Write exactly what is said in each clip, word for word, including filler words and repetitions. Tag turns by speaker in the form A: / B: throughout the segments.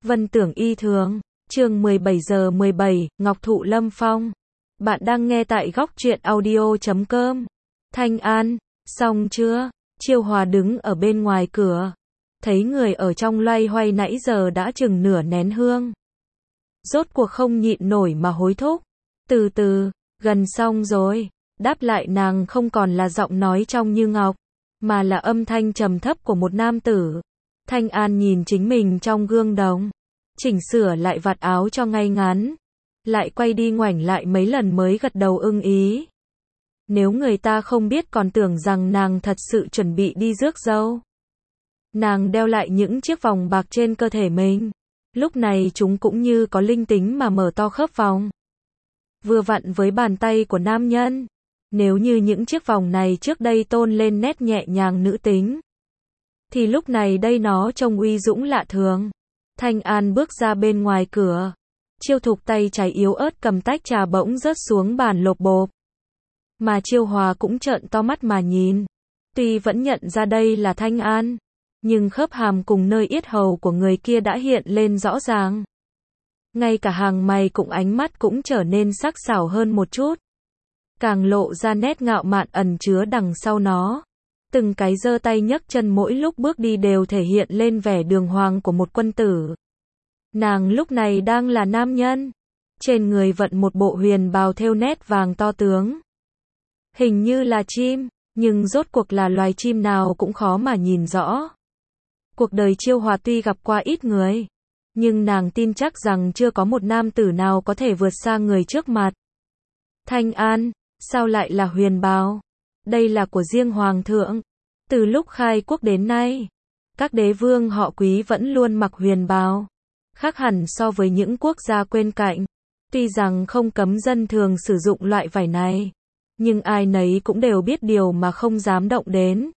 A: Vân Tưởng Y Thường, chương mười bảy giờ mười bảy, Ngọc Thụ Lâm Phong. Bạn đang nghe tại góc truyện audio chấm com. Thanh An, xong chưa? Chiêu Hòa đứng ở bên ngoài cửa. Thấy người ở trong loay hoay nãy giờ đã chừng nửa nén hương. Rốt cuộc không nhịn nổi mà hối thúc. Từ từ, gần xong rồi. Đáp lại nàng không còn là giọng nói trong như ngọc, mà là âm thanh trầm thấp của một nam tử. Thanh An nhìn chính mình trong gương đồng, chỉnh sửa lại vạt áo cho ngay ngắn, lại quay đi ngoảnh lại mấy lần mới gật đầu ưng ý. Nếu người ta không biết còn tưởng rằng nàng thật sự chuẩn bị đi rước dâu. Nàng đeo lại những chiếc vòng bạc trên cơ thể mình, lúc này chúng cũng như có linh tính mà mở to khớp vòng, vừa vặn với bàn tay của nam nhân. Nếu như những chiếc vòng này trước đây tôn lên nét nhẹ nhàng nữ tính, thì lúc này đây nó trông uy dũng lạ thường. Thanh An bước ra bên ngoài cửa. Chiêu Thục tay trái yếu ớt cầm tách trà bỗng rớt xuống bàn lộp bộp. Mà Chiêu Hòa cũng trợn to mắt mà nhìn. Tuy vẫn nhận ra đây là Thanh An, nhưng khớp hàm cùng nơi yết hầu của người kia đã hiện lên rõ ràng. Ngay cả hàng mày cùng ánh mắt cũng trở nên sắc sảo hơn một chút, càng lộ ra nét ngạo mạn ẩn chứa đằng sau nó. Từng cái giơ tay nhấc chân mỗi lúc bước đi đều thể hiện lên vẻ đường hoàng của một quân tử. Nàng lúc này đang là nam nhân, trên người vận một bộ huyền bào thêu nét vàng to tướng. Hình như là chim, nhưng rốt cuộc là loài chim nào cũng khó mà nhìn rõ. Cuộc đời Chiêu Hòa tuy gặp qua ít người, nhưng nàng tin chắc rằng chưa có một nam tử nào có thể vượt xa người trước mặt. Thanh An, sao lại là huyền bào? Đây là của riêng Hoàng thượng. Từ lúc khai quốc đến nay, các đế vương họ Quý vẫn luôn mặc huyền bào, khác hẳn so với những quốc gia bên cạnh. Tuy rằng không cấm dân thường sử dụng loại vải này, nhưng ai nấy cũng đều biết điều mà không dám động đến.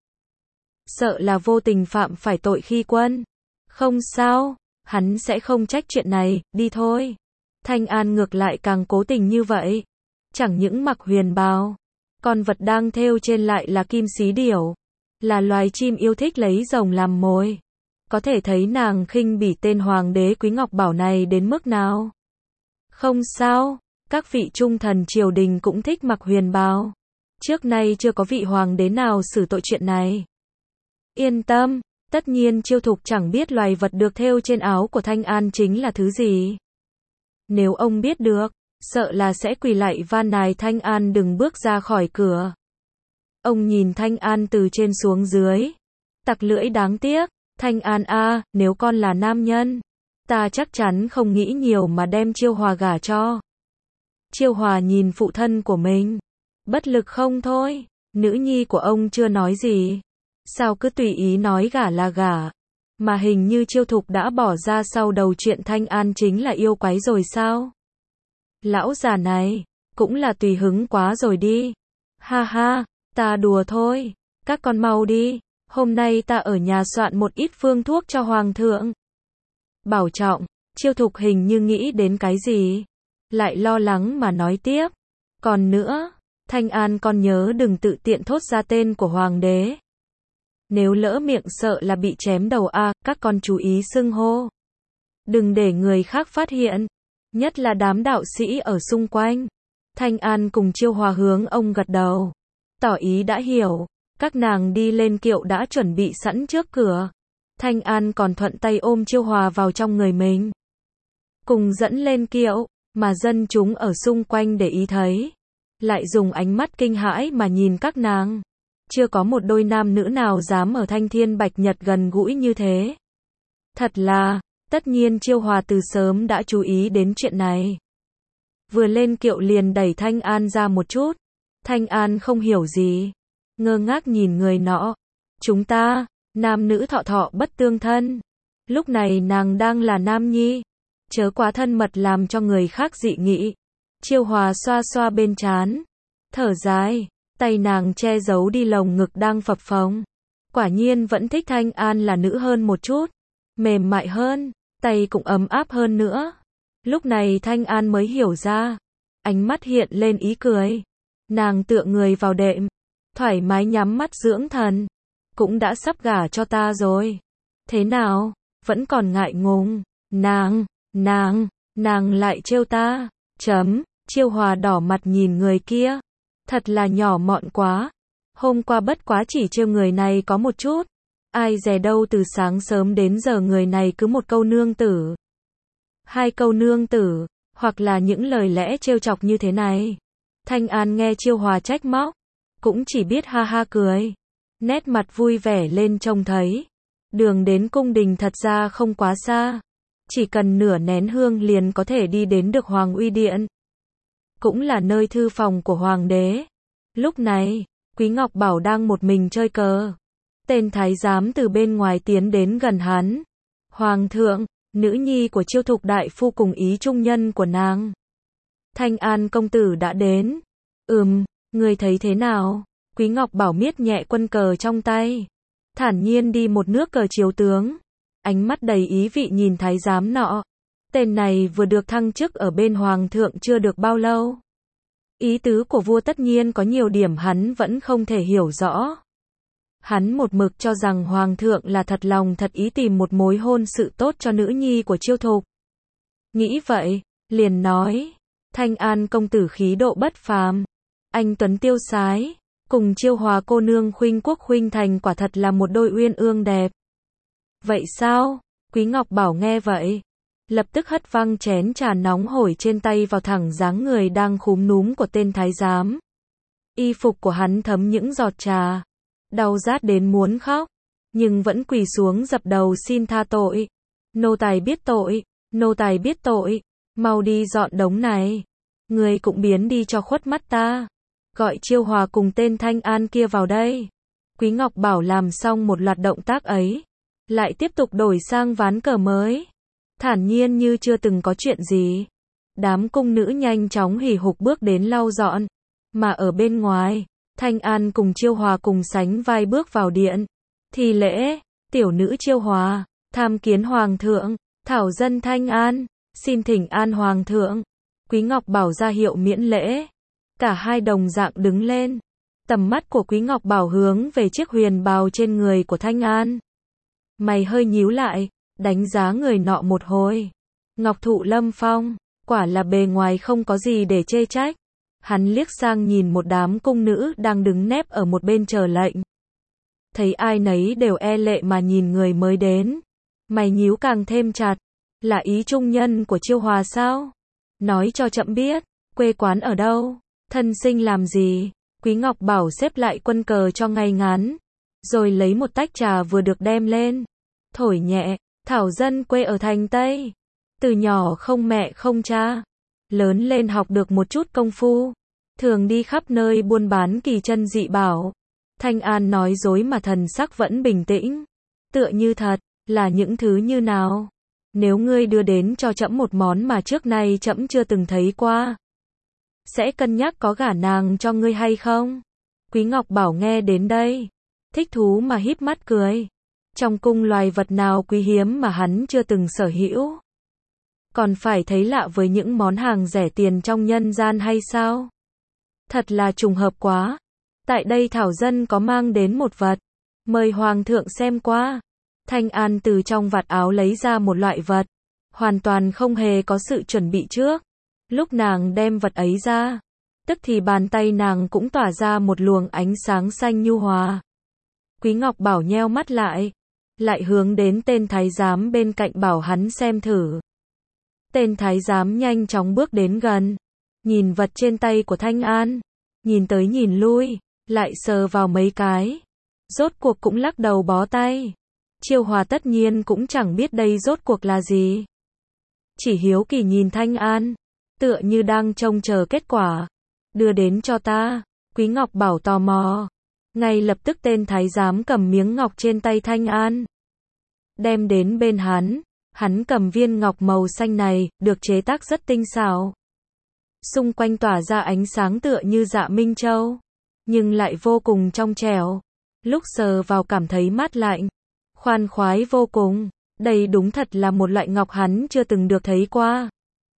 A: Sợ là vô tình phạm phải tội khi quân. Không sao, hắn sẽ không trách chuyện này, đi thôi. Thanh An ngược lại càng cố tình như vậy. Chẳng những mặc huyền bào, con vật đang thêu trên lại là kim xí điểu, là loài chim yêu thích lấy rồng làm mồi. Có thể thấy nàng khinh bỉ tên hoàng đế Quý Ngọc Bảo này đến mức nào. Không sao, các vị trung thần triều đình cũng thích mặc huyền bào. Trước nay chưa có vị hoàng đế nào xử tội chuyện này. Yên tâm, tất nhiên Chiêu Thục chẳng biết loài vật được thêu trên áo của Thanh An chính là thứ gì. Nếu ông biết được, sợ là sẽ quỳ lạy van nài Thanh An đừng bước ra khỏi cửa. Ông nhìn Thanh An từ trên xuống dưới, tặc lưỡi đáng tiếc. Thanh An a, nếu con là nam nhân, ta chắc chắn không nghĩ nhiều mà đem Chiêu Hòa gả cho. Chiêu Hòa nhìn phụ thân của mình, bất lực không thôi. Nữ nhi của ông chưa nói gì, sao cứ tùy ý nói gả là gả. Mà hình như Chiêu Thục đã bỏ ra sau đầu chuyện Thanh An chính là yêu quái rồi sao? Lão già này, cũng là tùy hứng quá rồi đi. Ha ha, ta đùa thôi, các con mau đi, hôm nay ta ở nhà soạn một ít phương thuốc cho Hoàng thượng. Bảo trọng. Chiêu Thục hình như nghĩ đến cái gì, lại lo lắng mà nói tiếp. Còn nữa, Thanh An con nhớ đừng tự tiện thốt ra tên của Hoàng đế. Nếu lỡ miệng sợ là bị chém đầu a, à, các con chú ý xưng hô. Đừng để người khác phát hiện. Nhất là đám đạo sĩ ở xung quanh. Thanh An cùng Chiêu Hòa hướng ông gật đầu, tỏ ý đã hiểu. Các nàng đi lên kiệu đã chuẩn bị sẵn trước cửa. Thanh An còn thuận tay ôm Chiêu Hòa vào trong người mình, cùng dẫn lên kiệu. Mà dân chúng ở xung quanh để ý thấy, lại dùng ánh mắt kinh hãi mà nhìn các nàng. Chưa có một đôi nam nữ nào dám ở Thanh Thiên Bạch Nhật gần gũi như thế. Thật là, tất nhiên Chiêu Hòa từ sớm đã chú ý đến chuyện này. Vừa lên kiệu liền đẩy Thanh An ra một chút. Thanh An không hiểu gì, ngơ ngác nhìn người nọ. Chúng ta, nam nữ thọ thọ bất tương thân. Lúc này nàng đang là nam nhi, chớ quá thân mật làm cho người khác dị nghị. Chiêu Hòa xoa xoa bên trán, thở dài, tay nàng che giấu đi lồng ngực đang phập phồng. Quả nhiên vẫn thích Thanh An là nữ hơn một chút, mềm mại hơn, tay cũng ấm áp hơn nữa. Lúc này Thanh An mới hiểu ra, ánh mắt hiện lên ý cười. Nàng tựa người vào đệm, thoải mái nhắm mắt dưỡng thần. Cũng đã sắp gả cho ta rồi. Thế nào, vẫn còn ngại ngùng? Nàng, nàng, nàng lại trêu ta, chấm, Chiêu Hòa đỏ mặt nhìn người kia, thật là nhỏ mọn quá, hôm qua bất quá chỉ trêu người này có một chút, ai dè đâu từ sáng sớm đến giờ người này cứ một câu nương tử, hai câu nương tử, hoặc là những lời lẽ trêu chọc như thế này. Thanh An nghe Chiêu Hòa trách móc, cũng chỉ biết ha ha cười, nét mặt vui vẻ lên trông thấy. Đường đến cung đình thật ra không quá xa, chỉ cần nửa nén hương liền có thể đi đến được Hoàng Uy Điện, cũng là nơi thư phòng của Hoàng đế. Lúc này, Quý Ngọc Bảo đang một mình chơi cờ. Tên thái giám từ bên ngoài tiến đến gần hắn. Hoàng thượng, nữ nhi của Chiêu Thục đại phu cùng ý trung nhân của nàng. Thanh An công tử đã đến. Ừm, người thấy thế nào? Quý Ngọc Bảo miết nhẹ quân cờ trong tay, thản nhiên đi một nước cờ chiếu tướng, ánh mắt đầy ý vị nhìn thái giám nọ. Tên này vừa được thăng chức ở bên hoàng thượng chưa được bao lâu. Ý tứ của vua tất nhiên có nhiều điểm hắn vẫn không thể hiểu rõ. Hắn một mực cho rằng hoàng thượng là thật lòng thật ý tìm một mối hôn sự tốt cho nữ nhi của Chiêu Thục. Nghĩ vậy, liền nói, Thanh An công tử khí độ bất phàm, anh tuấn tiêu sái, cùng Chiêu Hòa cô nương khuynh quốc khuynh thành quả thật là một đôi uyên ương đẹp. Vậy sao? Quý Ngọc Bảo nghe vậy, lập tức hất văng chén trà nóng hổi trên tay vào thẳng dáng người đang khúm núm của tên thái giám. Y phục của hắn thấm những giọt trà, đau rát đến muốn khóc, nhưng vẫn quỳ xuống dập đầu xin tha tội. Nô tài biết tội, nô tài biết tội, mau đi dọn đống này, người cũng biến đi cho khuất mắt ta. Gọi Chiêu Hòa cùng tên Thanh An kia vào đây. Quý Ngọc Bảo làm xong một loạt động tác ấy, lại tiếp tục đổi sang ván cờ mới, thản nhiên như chưa từng có chuyện gì. Đám cung nữ nhanh chóng hì hục bước đến lau dọn, mà ở bên ngoài, Thanh An cùng Chiêu Hòa cùng sánh vai bước vào điện. Thi lễ, tiểu nữ Chiêu Hòa, tham kiến hoàng thượng, thảo dân Thanh An, xin thỉnh an hoàng thượng. Quý Ngọc Bảo ra hiệu miễn lễ. Cả hai đồng dạng đứng lên. Tầm mắt của Quý Ngọc Bảo hướng về chiếc huyền bào trên người của Thanh An. Mày hơi nhíu lại, đánh giá người nọ một hồi. Ngọc thụ lâm phong, quả là bề ngoài không có gì để chê trách. Hắn liếc sang nhìn một đám cung nữ đang đứng nép ở một bên chờ lệnh. Thấy ai nấy đều e lệ mà nhìn người mới đến. Mày nhíu càng thêm chặt. Là ý trung nhân của Chiêu Hòa sao? Nói cho chậm biết, quê quán ở đâu? Thân sinh làm gì? Quý Ngọc Bảo xếp lại quân cờ cho ngay ngắn, rồi lấy một tách trà vừa được đem lên, thổi nhẹ, thảo dân quê ở thành Tây, từ nhỏ không mẹ không cha, lớn lên học được một chút công phu, thường đi khắp nơi buôn bán kỳ chân dị bảo. Thanh An nói dối mà thần sắc vẫn bình tĩnh, tựa như thật. Là những thứ như nào? Nếu ngươi đưa đến cho trẫm một món mà trước nay trẫm chưa từng thấy qua, sẽ cân nhắc có gả nàng cho ngươi hay không? Quý Ngọc Bảo nghe đến đây, thích thú mà híp mắt cười. Trong cung loài vật nào quý hiếm mà hắn chưa từng sở hữu? Còn phải thấy lạ với những món hàng rẻ tiền trong nhân gian hay sao? Thật là trùng hợp quá. Tại đây thảo dân có mang đến một vật, mời hoàng thượng xem qua. Thanh An từ trong vạt áo lấy ra một loại vật, hoàn toàn không hề có sự chuẩn bị trước. Lúc nàng đem vật ấy ra, tức thì bàn tay nàng cũng tỏa ra một luồng ánh sáng xanh nhu hòa. Quý Ngọc Bảo nheo mắt lại, lại hướng đến tên thái giám bên cạnh bảo hắn xem thử. Tên thái giám nhanh chóng bước đến gần, nhìn vật trên tay của Thanh An, nhìn tới nhìn lui, lại sờ vào mấy cái, rốt cuộc cũng lắc đầu bó tay. Chiêu Hòa tất nhiên cũng chẳng biết đây rốt cuộc là gì, chỉ hiếu kỳ nhìn Thanh An, tựa như đang trông chờ kết quả. Đưa đến cho ta. Quý Ngọc Bảo tò mò, ngay lập tức tên thái giám cầm miếng ngọc trên tay Thanh An, đem đến bên hắn. Hắn cầm viên ngọc màu xanh này, được chế tác rất tinh xảo, xung quanh tỏa ra ánh sáng tựa như dạ minh châu, nhưng lại vô cùng trong trẻo. Lúc sờ vào cảm thấy mát lạnh, khoan khoái vô cùng. Đây đúng thật là một loại ngọc hắn chưa từng được thấy qua.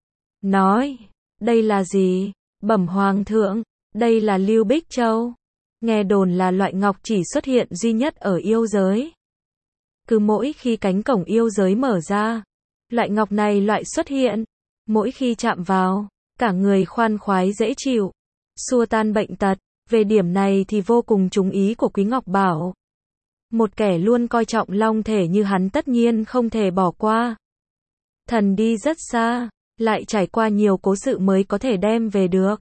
A: Nói, đây là gì? Bẩm hoàng thượng, đây là Lưu Bích Châu. Nghe đồn là loại ngọc chỉ xuất hiện duy nhất ở yêu giới. Cứ mỗi khi cánh cổng yêu giới mở ra, Loại ngọc này loại xuất hiện, mỗi khi chạm vào, cả người khoan khoái dễ chịu, xua tan bệnh tật, về điểm này thì vô cùng trúng ý của Quý Ngọc Bảo. Một kẻ luôn coi trọng long thể như hắn tất nhiên không thể bỏ qua. Thần đi rất xa, lại trải qua nhiều cố sự mới có thể đem về được.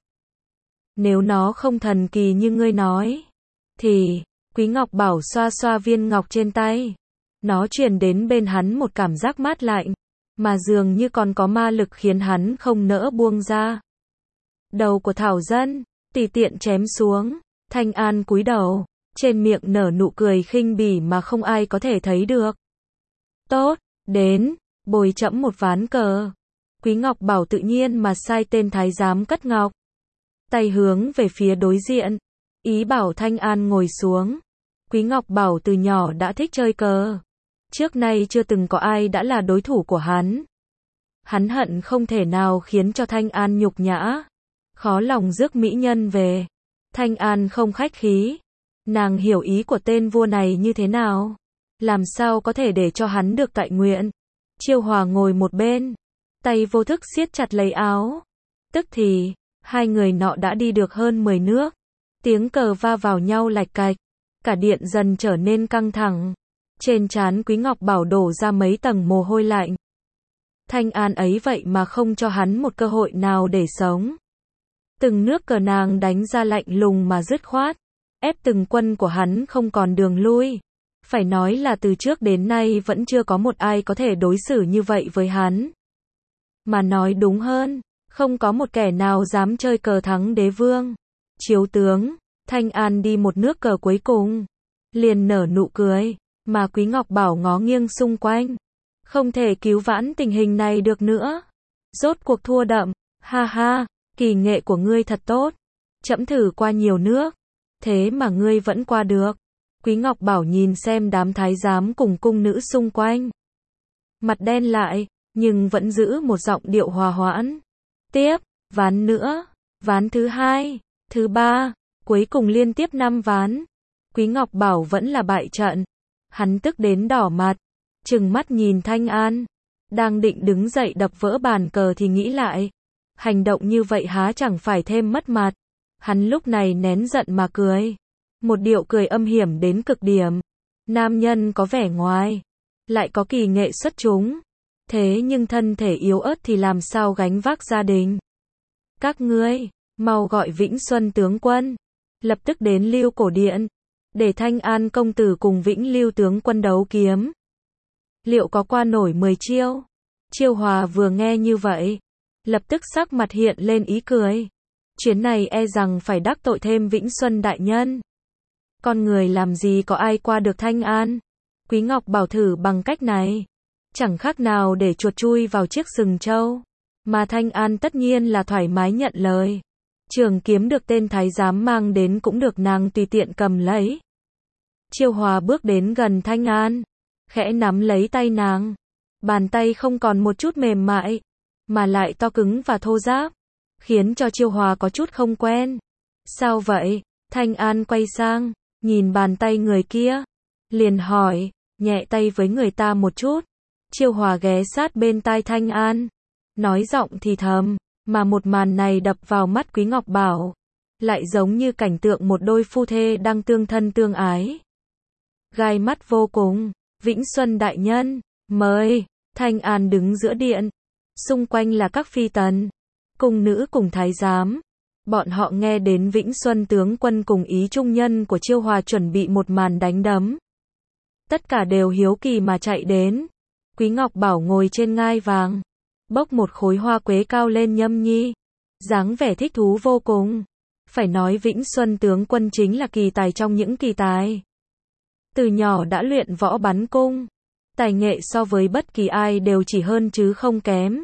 A: Nếu nó không thần kỳ như ngươi nói, thì, Quý Ngọc Bảo xoa xoa viên ngọc trên tay. Nó truyền đến bên hắn một cảm giác mát lạnh, mà dường như còn có ma lực khiến hắn không nỡ buông ra. Đầu của Thảo Dân, tùy tiện chém xuống, Thanh An cúi đầu, trên miệng nở nụ cười khinh bỉ mà không ai có thể thấy được. Tốt, đến, bồi trẫm một ván cờ. Quý Ngọc Bảo tự nhiên mà sai tên thái giám cất ngọc. Tay hướng về phía đối diện, ý bảo Thanh An ngồi xuống. Quý Ngọc Bảo từ nhỏ đã thích chơi cờ. Trước nay chưa từng có ai đã là đối thủ của hắn. Hắn hận không thể nào khiến cho Thanh An nhục nhã. Khó lòng rước mỹ nhân về. Thanh An không khách khí. Nàng hiểu ý của tên vua này như thế nào. Làm sao có thể để cho hắn được tại nguyện. Chiêu Hòa ngồi một bên. Tay vô thức siết chặt lấy áo. Tức thì, hai người nọ đã đi được hơn mười nước. Tiếng cờ va vào nhau lạch cạch. Cả điện dần trở nên căng thẳng. Trên trán Quý Ngọc Bảo đổ ra mấy tầng mồ hôi lạnh. Thanh An ấy vậy mà không cho hắn một cơ hội nào để sống. Từng nước cờ nàng đánh ra lạnh lùng mà dứt khoát. Ép từng quân của hắn không còn đường lui. Phải nói là từ trước đến nay vẫn chưa có một ai có thể đối xử như vậy với hắn. Mà nói đúng hơn, không có một kẻ nào dám chơi cờ thắng đế vương. Chiếu tướng, Thanh An đi một nước cờ cuối cùng. Liền nở nụ cười, mà Quý Ngọc Bảo ngó nghiêng xung quanh. Không thể cứu vãn tình hình này được nữa. Rốt cuộc thua đậm, ha ha, kỳ nghệ của ngươi thật tốt. Trẫm thử qua nhiều nước, thế mà ngươi vẫn qua được. Quý Ngọc Bảo nhìn xem đám thái giám cùng cung nữ xung quanh. Mặt đen lại, nhưng vẫn giữ một giọng điệu hòa hoãn. Tiếp, ván nữa, ván thứ hai, thứ ba, cuối cùng liên tiếp năm ván. Quý Ngọc Bảo vẫn là bại trận. Hắn tức đến đỏ mặt, trừng mắt nhìn Thanh An. Đang định đứng dậy đập vỡ bàn cờ thì nghĩ lại. Hành động như vậy há chẳng phải thêm mất mặt. Hắn lúc này nén giận mà cười. Một điệu cười âm hiểm đến cực điểm. Nam nhân có vẻ ngoài, lại có kỳ nghệ xuất chúng. Thế nhưng thân thể yếu ớt thì làm sao gánh vác gia đình. Các ngươi, mau gọi Vĩnh Xuân tướng quân. Lập tức đến Lưu Cổ Điện. Để Thanh An công tử cùng Vĩnh Lưu tướng quân đấu kiếm. Liệu có qua nổi mười chiêu? Chiêu Hòa vừa nghe như vậy, lập tức sắc mặt hiện lên ý cười. Chuyến này e rằng phải đắc tội thêm Vĩnh Xuân đại nhân. Con người làm gì có ai qua được Thanh An. Quý Ngọc Bảo thử bằng cách này, chẳng khác nào để chuột chui vào chiếc sừng trâu. Mà Thanh An tất nhiên là thoải mái nhận lời. Trường kiếm được tên thái giám mang đến cũng được nàng tùy tiện cầm lấy. Chiêu Hòa bước đến gần Thanh An, khẽ nắm lấy tay nàng. Bàn tay không còn một chút mềm mại, mà lại to cứng và thô ráp, khiến cho Chiêu Hòa có chút không quen. Sao vậy? Thanh An quay sang, nhìn bàn tay người kia, liền hỏi, nhẹ tay với người ta một chút. Chiêu Hòa ghé sát bên tai Thanh An, nói giọng thì thầm, mà một màn này đập vào mắt Quý Ngọc Bảo, lại giống như cảnh tượng một đôi phu thê đang tương thân tương ái. Gai mắt vô cùng. Vĩnh Xuân đại nhân, mời. Thanh An đứng giữa điện, xung quanh là các phi tần, cung nữ cùng thái giám. Bọn họ nghe đến Vĩnh Xuân tướng quân cùng ý trung nhân của Chiêu Hòa chuẩn bị một màn đánh đấm. Tất cả đều hiếu kỳ mà chạy đến. Quý Ngọc Bảo ngồi trên ngai vàng, bốc một khối hoa quế cao lên nhâm nhi, dáng vẻ thích thú vô cùng. Phải nói Vĩnh Xuân tướng quân chính là kỳ tài trong những kỳ tài. Từ nhỏ đã luyện võ bắn cung, tài nghệ so với bất kỳ ai đều chỉ hơn chứ không kém.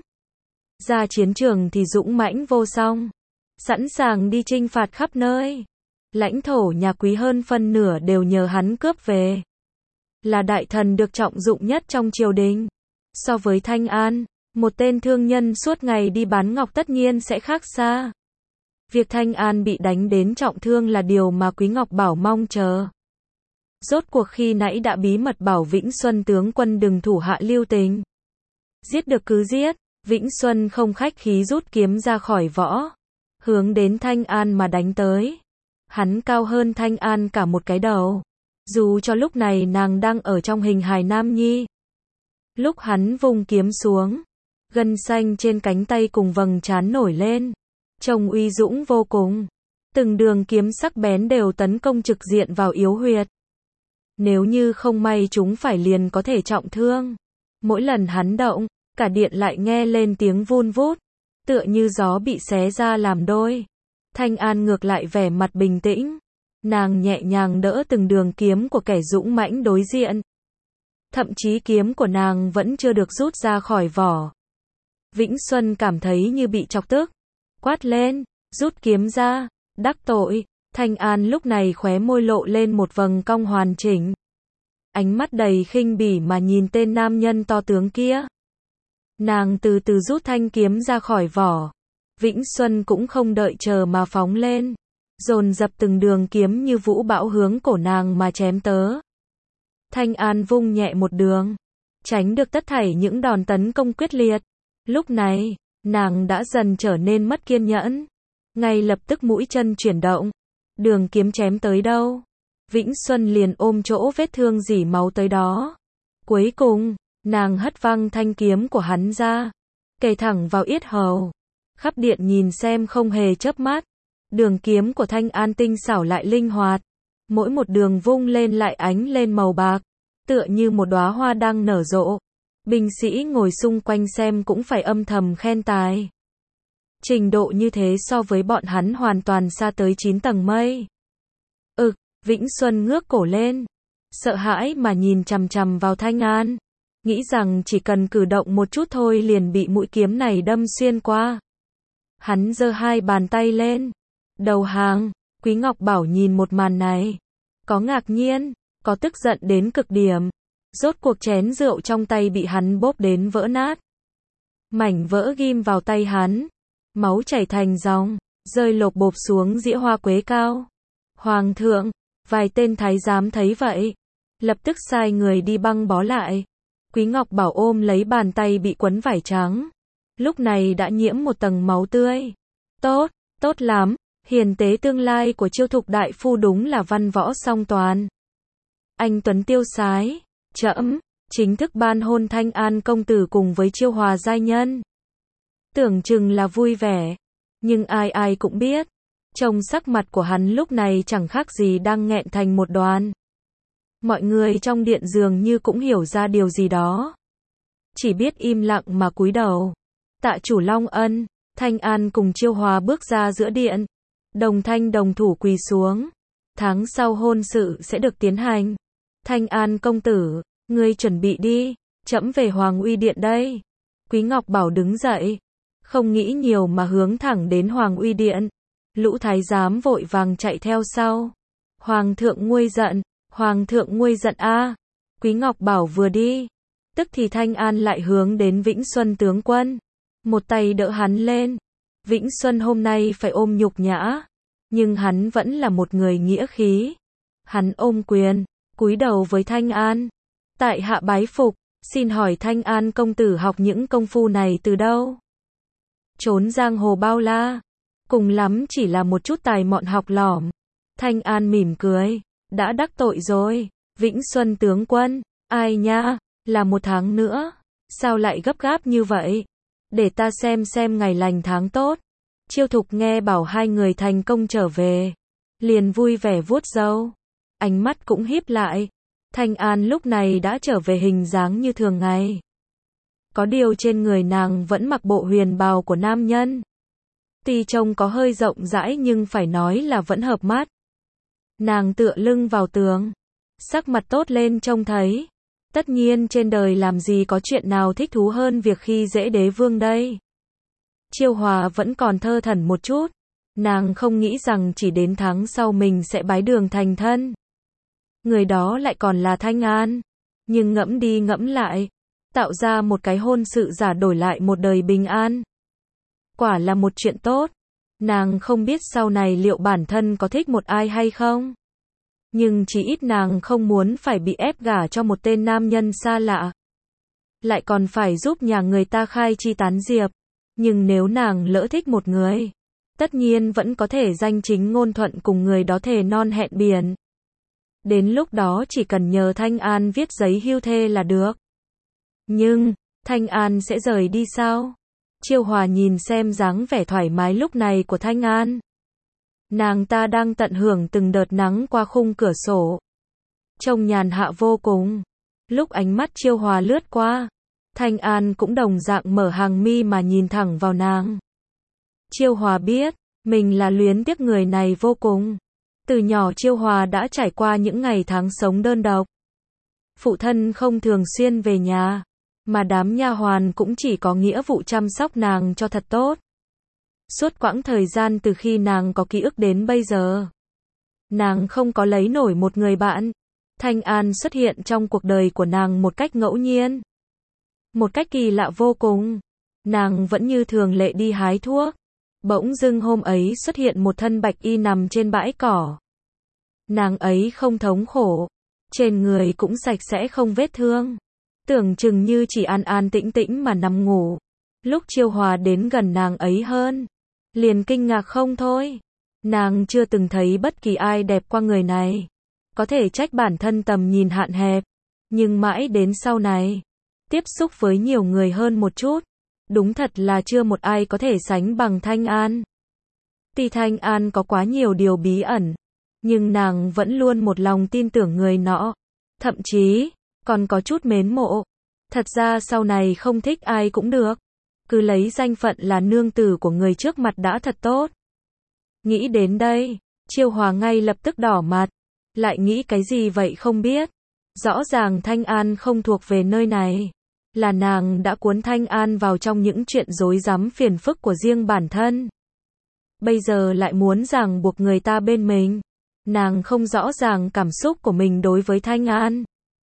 A: Ra chiến trường thì dũng mãnh vô song, sẵn sàng đi chinh phạt khắp nơi. Lãnh thổ nhà Quý hơn phân nửa đều nhờ hắn cướp về. Là đại thần được trọng dụng nhất trong triều đình. So với Thanh An, một tên thương nhân suốt ngày đi bán ngọc tất nhiên sẽ khác xa. Việc Thanh An bị đánh đến trọng thương là điều mà Quý Ngọc Bảo mong chờ. Rốt cuộc khi nãy đã bí mật bảo Vĩnh Xuân tướng quân đừng thủ hạ lưu tình. Giết được cứ giết. Vĩnh Xuân không khách khí rút kiếm ra khỏi vỏ, hướng đến Thanh An mà đánh tới. Hắn cao hơn Thanh An cả một cái đầu. Dù cho lúc này nàng đang ở trong hình hài nam nhi. Lúc hắn vung kiếm xuống, gân xanh trên cánh tay cùng vầng trán nổi lên, trông uy dũng vô cùng. Từng đường kiếm sắc bén đều tấn công trực diện vào yếu huyệt. Nếu như không may chúng phải liền có thể trọng thương. Mỗi lần hắn động, cả điện lại nghe lên tiếng vun vút, tựa như gió bị xé ra làm đôi. Thanh An ngược lại vẻ mặt bình tĩnh. Nàng nhẹ nhàng đỡ từng đường kiếm của kẻ dũng mãnh đối diện. Thậm chí kiếm của nàng vẫn chưa được rút ra khỏi vỏ. Vĩnh Xuân cảm thấy như bị chọc tức. Quát lên, rút kiếm ra, đắc tội. Thanh An lúc này khóe môi lộ lên một vầng cong hoàn chỉnh. Ánh mắt đầy khinh bỉ mà nhìn tên nam nhân to tướng kia. Nàng từ từ rút thanh kiếm ra khỏi vỏ. Vĩnh Xuân cũng không đợi chờ mà phóng lên. Dồn dập từng đường kiếm như vũ bão hướng cổ nàng mà chém tớ. Thanh An vung nhẹ một đường, tránh được tất thảy những đòn tấn công quyết liệt. Lúc này, nàng đã dần trở nên mất kiên nhẫn. Ngay lập tức mũi chân chuyển động. Đường kiếm chém tới đâu, Vĩnh Xuân liền ôm chỗ vết thương rỉ máu tới đó. Cuối cùng, nàng hất văng thanh kiếm của hắn ra, kề thẳng vào yết hầu. Khắp điện nhìn xem không hề chớp mắt. Đường kiếm của Thanh An tinh xảo lại linh hoạt. Mỗi một đường vung lên lại ánh lên màu bạc, tựa như một đóa hoa đang nở rộ. Binh sĩ ngồi xung quanh xem cũng phải âm thầm khen tài. Trình độ như thế so với bọn hắn hoàn toàn xa tới chín tầng mây. Ực, Vĩnh Xuân ngước cổ lên, sợ hãi mà nhìn chằm chằm vào Thanh An, nghĩ rằng chỉ cần cử động một chút thôi liền bị mũi kiếm này đâm xuyên qua. Hắn giơ hai bàn tay lên, đầu hàng. Quý Ngọc Bảo nhìn một màn này, có ngạc nhiên, có tức giận đến cực điểm. Rốt cuộc chén rượu trong tay bị hắn bóp đến vỡ nát. Mảnh vỡ ghim vào tay hắn, máu chảy thành dòng, rơi lộp bộp xuống dĩa hoa quế cao. Hoàng thượng, vài tên thái giám thấy vậy, lập tức sai người đi băng bó lại. Quý Ngọc Bảo ôm lấy bàn tay bị quấn vải trắng, lúc này đã nhiễm một tầng máu tươi. Tốt, tốt lắm, hiền tế tương lai của Chiêu Thục đại phu đúng là văn võ song toàn. Anh tuấn tiêu sái, trẫm chính thức ban hôn Thanh An công tử cùng với Chiêu Hòa giai nhân. Tưởng chừng là vui vẻ, nhưng ai ai cũng biết, trông sắc mặt của hắn lúc này chẳng khác gì đang nghẹn thành một đoàn. Mọi người trong điện dường như cũng hiểu ra điều gì đó, chỉ biết im lặng mà cúi đầu. Tạ chủ Long Ân, Thanh An cùng Chiêu Hòa bước ra giữa điện, đồng thanh đồng thủ quỳ xuống. Tháng sau hôn sự sẽ được tiến hành. Thanh An công tử, ngươi chuẩn bị đi, trẫm về Hoàng Uy Điện đây. Quý Ngọc Bảo đứng dậy, không nghĩ nhiều mà hướng thẳng đến Hoàng Uy Điện. Lũ thái giám vội vàng chạy theo sau. Hoàng thượng nguôi giận, Hoàng thượng nguôi giận a. Quý Ngọc Bảo vừa đi, tức thì Thanh An lại hướng đến Vĩnh Xuân tướng quân, một tay đỡ hắn lên. Vĩnh Xuân hôm nay phải ôm nhục nhã, nhưng hắn vẫn là một người nghĩa khí. Hắn ôm quyền, cúi đầu với Thanh An. Tại hạ bái phục, xin hỏi Thanh An công tử học những công phu này từ đâu? Trốn giang hồ bao la, cùng lắm chỉ là một chút tài mọn học lỏm. Thanh An mỉm cười, đã đắc tội rồi. Vĩnh Xuân tướng quân, ai nha, là một tháng nữa, sao lại gấp gáp như vậy? Để ta xem xem ngày lành tháng tốt. Chiêu Thục nghe bảo hai người thành công trở về, liền vui vẻ vuốt râu, ánh mắt cũng híp lại. Thanh An lúc này đã trở về hình dáng như thường ngày. Có điều trên người nàng vẫn mặc bộ huyền bào của nam nhân. Tuy trông có hơi rộng rãi nhưng phải nói là vẫn hợp mắt. Nàng tựa lưng vào tường, sắc mặt tốt lên trông thấy. Tất nhiên trên đời làm gì có chuyện nào thích thú hơn việc khi dễ đế vương đây. Chiêu Hòa vẫn còn thơ thẩn một chút. Nàng không nghĩ rằng chỉ đến tháng sau mình sẽ bái đường thành thân. Người đó lại còn là Thanh An. Nhưng ngẫm đi ngẫm lại, tạo ra một cái hôn sự giả đổi lại một đời bình an. Quả là một chuyện tốt. Nàng không biết sau này liệu bản thân có thích một ai hay không. Nhưng chỉ ít nàng không muốn phải bị ép gả cho một tên nam nhân xa lạ. lại còn phải giúp nhà người ta khai chi tán diệp. Nhưng nếu nàng lỡ thích một người, tất nhiên vẫn có thể danh chính ngôn thuận cùng người đó thề non hẹn biển. Đến lúc đó chỉ cần nhờ Thanh An viết giấy hưu thê là được. Nhưng, Thanh An sẽ rời đi sao? Chiêu Hòa nhìn xem dáng vẻ thoải mái lúc này của Thanh An. Nàng ta đang tận hưởng từng đợt nắng qua khung cửa sổ. Trông nhàn hạ vô cùng. Lúc ánh mắt Chiêu Hòa lướt qua, Thanh An cũng đồng dạng mở hàng mi mà nhìn thẳng vào nàng. Chiêu Hòa biết, mình là luyến tiếc người này vô cùng. Từ nhỏ Chiêu Hòa đã trải qua những ngày tháng sống đơn độc. Phụ thân không thường xuyên về nhà, mà đám nha hoàn cũng chỉ có nghĩa vụ chăm sóc nàng cho thật tốt. Suốt quãng thời gian từ khi nàng có ký ức đến bây giờ, nàng không có lấy nổi một người bạn. Thanh An xuất hiện trong cuộc đời của nàng một cách ngẫu nhiên. Một cách kỳ lạ vô cùng. Nàng vẫn như thường lệ đi hái thuốc. Bỗng dưng hôm ấy xuất hiện một thân bạch y nằm trên bãi cỏ. Nàng ấy không thống khổ. Trên người cũng sạch sẽ không vết thương. Tưởng chừng như chỉ an an tĩnh tĩnh mà nằm ngủ. Lúc Chiêu Hòa đến gần nàng ấy hơn, liền kinh ngạc không thôi. Nàng chưa từng thấy bất kỳ ai đẹp qua người này. Có thể trách bản thân tầm nhìn hạn hẹp. Nhưng mãi đến sau này, tiếp xúc với nhiều người hơn một chút, đúng thật là chưa một ai có thể sánh bằng Thanh An. Tuy Thanh An có quá nhiều điều bí ẩn, nhưng nàng vẫn luôn một lòng tin tưởng người nọ. Thậm chí, còn có chút mến mộ. Thật ra sau này không thích ai cũng được. Cứ lấy danh phận là nương tử của người trước mặt đã thật tốt. Nghĩ đến đây, Chiêu Hòa ngay lập tức đỏ mặt. Lại nghĩ cái gì vậy không biết. Rõ ràng Thanh An không thuộc về nơi này. Là nàng đã cuốn Thanh An vào trong những chuyện rối rắm phiền phức của riêng bản thân. Bây giờ lại muốn ràng buộc người ta bên mình. Nàng không rõ ràng cảm xúc của mình đối với Thanh An.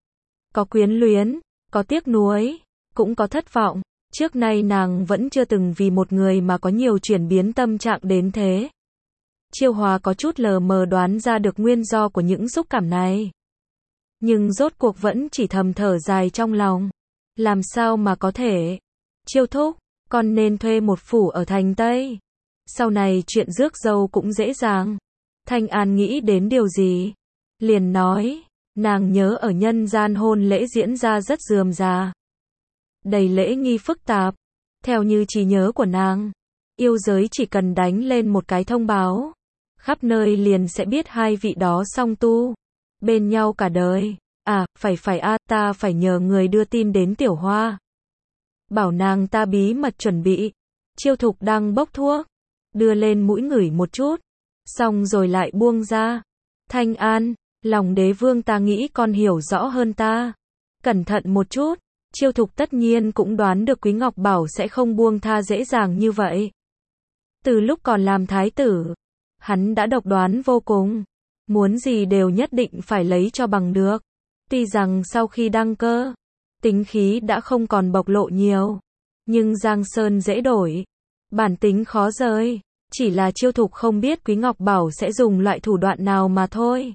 A: Có quyến luyến, có tiếc nuối, cũng có thất vọng. Trước nay nàng vẫn chưa từng vì một người mà có nhiều chuyển biến tâm trạng đến thế. Chiêu Hòa có chút lờ mờ đoán ra được nguyên do của những xúc cảm này. Nhưng rốt cuộc vẫn chỉ thầm thở dài trong lòng. Làm sao mà có thể? Chiêu thúc, con nên thuê một phủ ở thành Tây. Sau này chuyện rước dâu cũng dễ dàng. Thanh An nghĩ đến điều gì? Liền nói, nàng nhớ ở nhân gian hôn lễ diễn ra rất rườm rà. Đầy lễ nghi phức tạp. Theo như trí nhớ của nàng, yêu giới chỉ cần đánh lên một cái thông báo, khắp nơi liền sẽ biết hai vị đó song tu, bên nhau cả đời. À, phải phải a, à, ta phải nhờ người đưa tin đến Tiểu Hoa. Bảo nàng ta bí mật chuẩn bị. Chiêu Thục đang bốc thuốc, đưa lên mũi ngửi một chút, xong rồi lại buông ra. Thanh An, lòng đế vương ta nghĩ con hiểu rõ hơn ta. Cẩn thận một chút. Chiêu Thục tất nhiên cũng đoán được Quý Ngọc Bảo sẽ không buông tha dễ dàng như vậy. Từ lúc còn làm thái tử, hắn đã độc đoán vô cùng. Muốn gì đều nhất định phải lấy cho bằng được. Tuy rằng sau khi đăng cơ, tính khí đã không còn bộc lộ nhiều. Nhưng Giang Sơn dễ đổi. Bản tính khó rời. Chỉ là Chiêu Thục không biết Quý Ngọc Bảo sẽ dùng loại thủ đoạn nào mà thôi.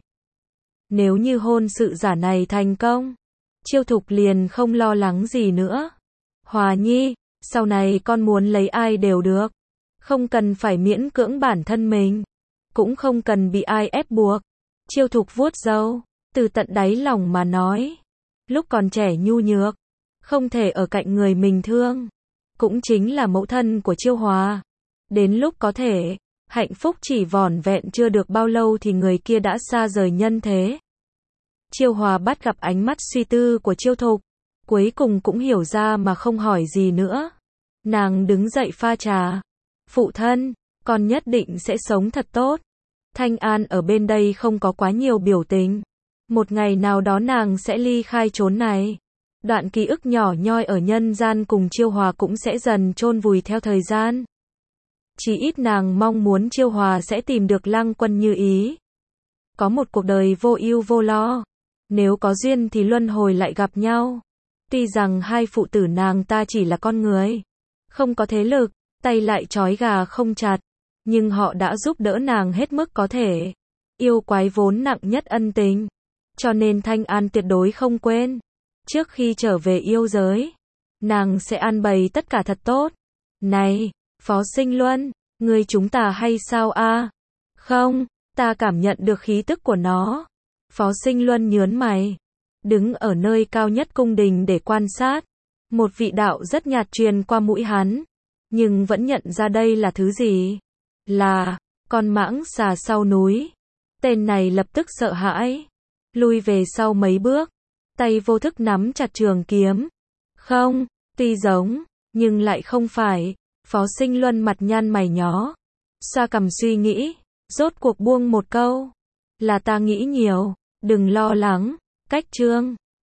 A: Nếu như hôn sự giả này thành công, Chiêu Thục liền không lo lắng gì nữa. Hòa nhi, sau này con muốn lấy ai đều được. Không cần phải miễn cưỡng bản thân mình. Cũng không cần bị ai ép buộc. Chiêu Thục vuốt râu, từ tận đáy lòng mà nói. Lúc còn trẻ nhu nhược, không thể ở cạnh người mình thương. Cũng chính là mẫu thân của Chiêu Hòa. Đến lúc có thể, hạnh phúc chỉ vỏn vẹn chưa được bao lâu thì người kia đã xa rời nhân thế. Chiêu Hòa bắt gặp ánh mắt suy tư của Chiêu Thục, cuối cùng cũng hiểu ra mà không hỏi gì nữa. Nàng đứng dậy pha trà. Phụ thân, con nhất định sẽ sống thật tốt. Thanh An ở bên đây không có quá nhiều biểu tình. Một ngày nào đó nàng sẽ ly khai chốn này. Đoạn ký ức nhỏ nhoi ở nhân gian cùng Chiêu Hòa cũng sẽ dần chôn vùi theo thời gian. Chỉ ít nàng mong muốn Chiêu Hòa sẽ tìm được Lăng Quân như ý. Có một cuộc đời vô ưu vô lo. Nếu có duyên thì luân hồi lại gặp nhau. Tuy rằng hai phụ tử nàng ta chỉ là con người, không có thế lực, tay lại trói gà không chặt. Nhưng họ đã giúp đỡ nàng hết mức có thể. Yêu quái vốn nặng nhất ân tình. Cho nên Thanh An tuyệt đối không quên. Trước khi trở về yêu giới, nàng sẽ an bày tất cả thật tốt. Này, Phó Sinh Luân, ngươi chúng ta hay sao a? Không, ta cảm nhận được khí tức của nó. Phó Sinh Luân nhớn mày, đứng ở nơi cao nhất cung đình để quan sát. Một vị đạo rất nhạt truyền qua mũi hắn, nhưng vẫn nhận ra đây là thứ gì? Là con mãng xà sau núi. Tên này lập tức sợ hãi, lui về sau mấy bước, tay vô thức nắm chặt trường kiếm. Không, tuy giống, nhưng lại không phải. Phó Sinh Luân mặt nhăn mày nhó, xoa cằm suy nghĩ, rốt cuộc buông một câu. Là ta nghĩ nhiều, đừng lo lắng, cách chương.